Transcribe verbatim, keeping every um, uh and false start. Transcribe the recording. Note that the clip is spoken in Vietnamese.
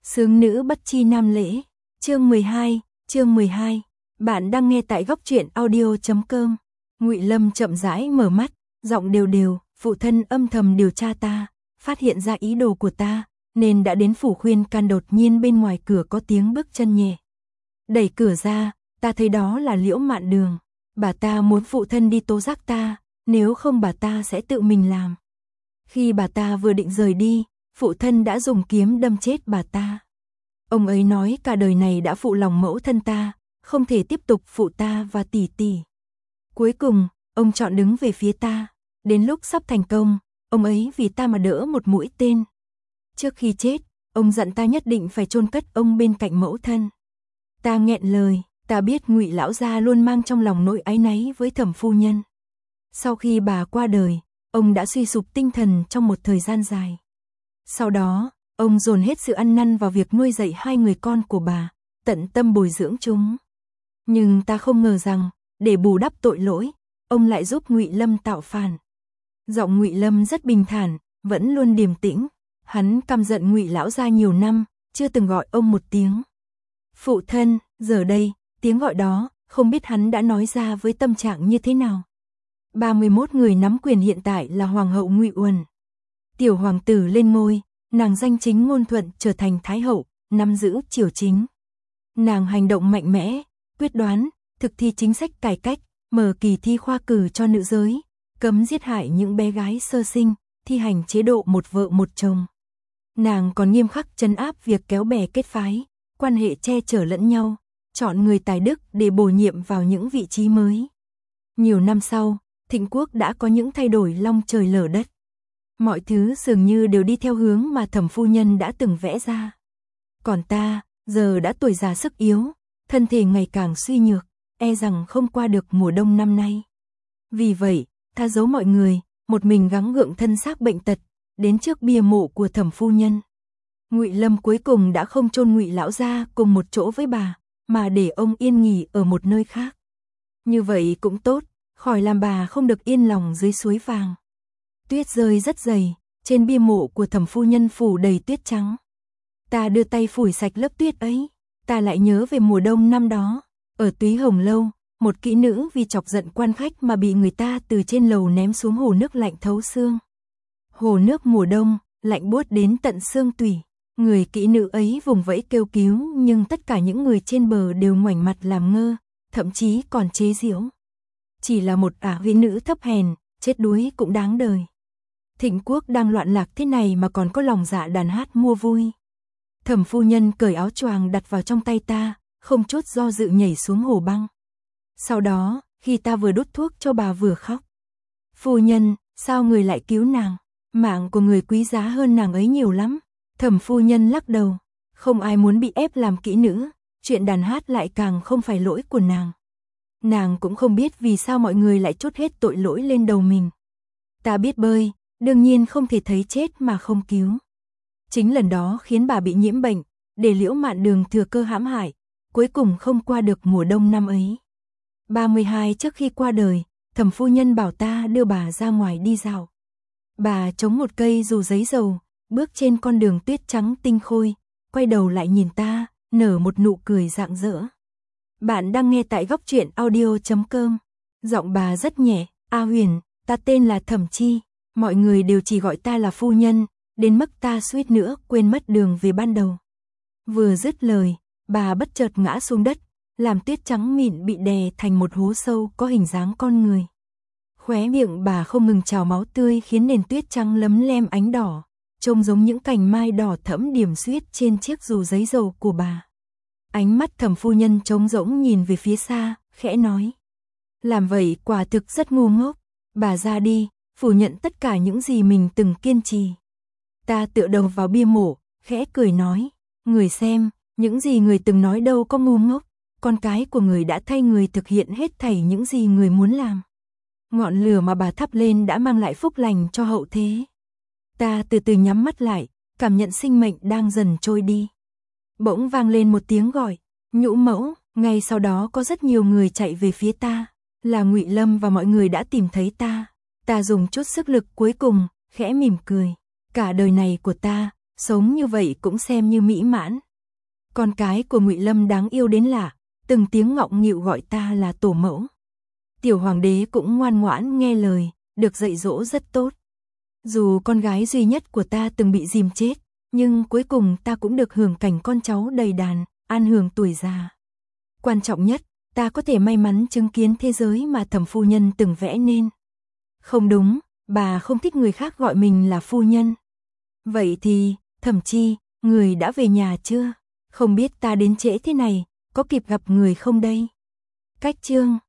Xướng nữ bất chi nam lễ. Chương mười hai, chương mười hai. Bạn đang nghe tại góc truyện audio chấm com. Ngụy Lâm chậm rãi mở mắt, giọng đều đều, phụ thân âm thầm điều tra ta, phát hiện ra ý đồ của ta, nên đã đến phủ khuyên can. Đột nhiên bên ngoài cửa có tiếng bước chân nhẹ. Đẩy cửa ra, ta thấy đó là Liễu Mạn Đường. Bà ta muốn phụ thân đi tố giác ta, nếu không bà ta sẽ tự mình làm. Khi bà ta vừa định rời đi, phụ thân đã dùng kiếm đâm chết bà ta. Ông ấy nói cả đời này đã phụ lòng mẫu thân ta, không thể tiếp tục phụ ta và tỷ tỷ. Cuối cùng, ông chọn đứng về phía ta. Đến lúc sắp thành công, ông ấy vì ta mà đỡ một mũi tên. Trước khi chết, ông dặn ta nhất định phải chôn cất ông bên cạnh mẫu thân. Ta nghẹn lời, ta biết Ngụy lão gia luôn mang trong lòng nỗi áy náy với Thẩm phu nhân. Sau khi bà qua đời, ông đã suy sụp tinh thần trong một thời gian dài. Sau đó, ông dồn hết sự ăn năn vào việc nuôi dạy hai người con của bà, tận tâm bồi dưỡng chúng. Nhưng ta không ngờ rằng, để bù đắp tội lỗi, ông lại giúp Ngụy Lâm tạo phản. Giọng Ngụy Lâm rất bình thản, vẫn luôn điềm tĩnh. Hắn căm giận Ngụy lão gia nhiều năm, chưa từng gọi ông một tiếng phụ thân. Giờ đây, tiếng gọi đó, không biết hắn đã nói ra với tâm trạng như thế nào. ba mươi mốt người nắm quyền hiện tại là Hoàng hậu Ngụy Uẩn. Tiểu hoàng tử lên ngôi, nàng danh chính ngôn thuận trở thành thái hậu, nắm giữ triều chính. Nàng hành động mạnh mẽ, quyết đoán, thực thi chính sách cải cách, mở kỳ thi khoa cử cho nữ giới, cấm giết hại những bé gái sơ sinh, thi hành chế độ một vợ một chồng. Nàng còn nghiêm khắc trấn áp việc kéo bè kết phái, quan hệ che chở lẫn nhau, chọn người tài đức để bổ nhiệm vào những vị trí mới. Nhiều năm sau, Thịnh quốc đã có những thay đổi long trời lở đất. Mọi thứ dường như đều đi theo hướng mà Thẩm phu nhân đã từng vẽ ra. Còn ta, giờ đã tuổi già sức yếu, thân thể ngày càng suy nhược, e rằng không qua được mùa đông năm nay. Vì vậy, ta giấu mọi người, một mình gắng gượng thân xác bệnh tật, đến trước bia mộ của Thẩm phu nhân. Ngụy Lâm cuối cùng đã không chôn Ngụy lão gia cùng một chỗ với bà, mà để ông yên nghỉ ở một nơi khác. Như vậy cũng tốt, khỏi làm bà không được yên lòng dưới suối vàng. Tuyết rơi rất dày, trên bia mộ của Thẩm phu nhân phủ đầy tuyết trắng. Ta đưa tay phủi sạch lớp tuyết ấy, ta lại nhớ về mùa đông năm đó, ở Túy Hồng lâu, một kỹ nữ vì chọc giận quan khách mà bị người ta từ trên lầu ném xuống hồ nước lạnh thấu xương. Hồ nước mùa đông, lạnh buốt đến tận xương tủy. Người kỹ nữ ấy vùng vẫy kêu cứu, nhưng tất cả những người trên bờ đều ngoảnh mặt làm ngơ, thậm chí còn chế giễu. Chỉ là một ả viên nữ thấp hèn, chết đuối cũng đáng đời. Thịnh quốc đang loạn lạc thế này mà còn có lòng dạ đàn hát mua vui. Thẩm phu nhân cởi áo choàng đặt vào trong tay ta, không chút do dự nhảy xuống hồ băng. Sau đó, khi ta vừa đút thuốc cho bà vừa khóc. Phu nhân, sao người lại cứu nàng? Mạng của người quý giá hơn nàng ấy nhiều lắm. Thẩm phu nhân lắc đầu, không ai muốn bị ép làm kỹ nữ, chuyện đàn hát lại càng không phải lỗi của nàng. Nàng cũng không biết vì sao mọi người lại trút hết tội lỗi lên đầu mình. Ta biết bơi, đương nhiên không thể thấy chết mà không cứu. Chính lần đó khiến bà bị nhiễm bệnh, để Liễu Mạn Đường thừa cơ hãm hại, cuối cùng không qua được mùa đông năm ấy. ba mươi hai trước khi qua đời, Thẩm phu nhân bảo ta đưa bà ra ngoài đi dạo. Bà chống một cây dù giấy dầu, bước trên con đường tuyết trắng tinh khôi, quay đầu lại nhìn ta, nở một nụ cười rạng rỡ. Bạn đang nghe tại góc truyện audio chấm com. Giọng bà rất nhẹ, A Huyền, ta tên là Thẩm Chi, mọi người đều chỉ gọi ta là phu nhân, đến mức ta suýt nữa quên mất đường về ban đầu. Vừa dứt lời, bà bất chợt ngã xuống đất, làm tuyết trắng mịn bị đè thành một hố sâu có hình dáng con người. Khóe miệng bà không ngừng trào máu tươi khiến nền tuyết trắng lấm lem ánh đỏ, trông giống những cành mai đỏ thẫm điểm xuyết trên chiếc dù giấy dầu của bà. Ánh mắt Thẩm phu nhân trống rỗng nhìn về phía xa, khẽ nói. Làm vậy quả thực rất ngu ngốc, bà ra đi, phủ nhận tất cả những gì mình từng kiên trì. Ta tựa đầu vào bia mộ, khẽ cười nói, người xem, những gì người từng nói đâu có ngu ngốc, con cái của người đã thay người thực hiện hết thảy những gì người muốn làm. Ngọn lửa mà bà thắp lên đã mang lại phúc lành cho hậu thế. Ta từ từ nhắm mắt lại, cảm nhận sinh mệnh đang dần trôi đi. Bỗng vang lên một tiếng gọi, Nhũ mẫu, ngay sau đó có rất nhiều người chạy về phía ta, là Ngụy Lâm và mọi người đã tìm thấy ta. Ta dùng chút sức lực cuối cùng, khẽ mỉm cười. Cả đời này của ta, sống như vậy cũng xem như mỹ mãn. Con cái của Ngụy Lâm đáng yêu đến lạ, từng tiếng ngọng nghịu gọi ta là tổ mẫu. Tiểu hoàng đế cũng ngoan ngoãn nghe lời, được dạy dỗ rất tốt. Dù con gái duy nhất của ta từng bị dìm chết, nhưng cuối cùng ta cũng được hưởng cảnh con cháu đầy đàn, an hưởng tuổi già. Quan trọng nhất, ta có thể may mắn chứng kiến thế giới mà Thẩm phu nhân từng vẽ nên. Không đúng, bà không thích người khác gọi mình là phu nhân. Vậy thì, Thẩm Chi, người đã về nhà chưa? Không biết ta đến trễ thế này, có kịp gặp người không đây? Cách chương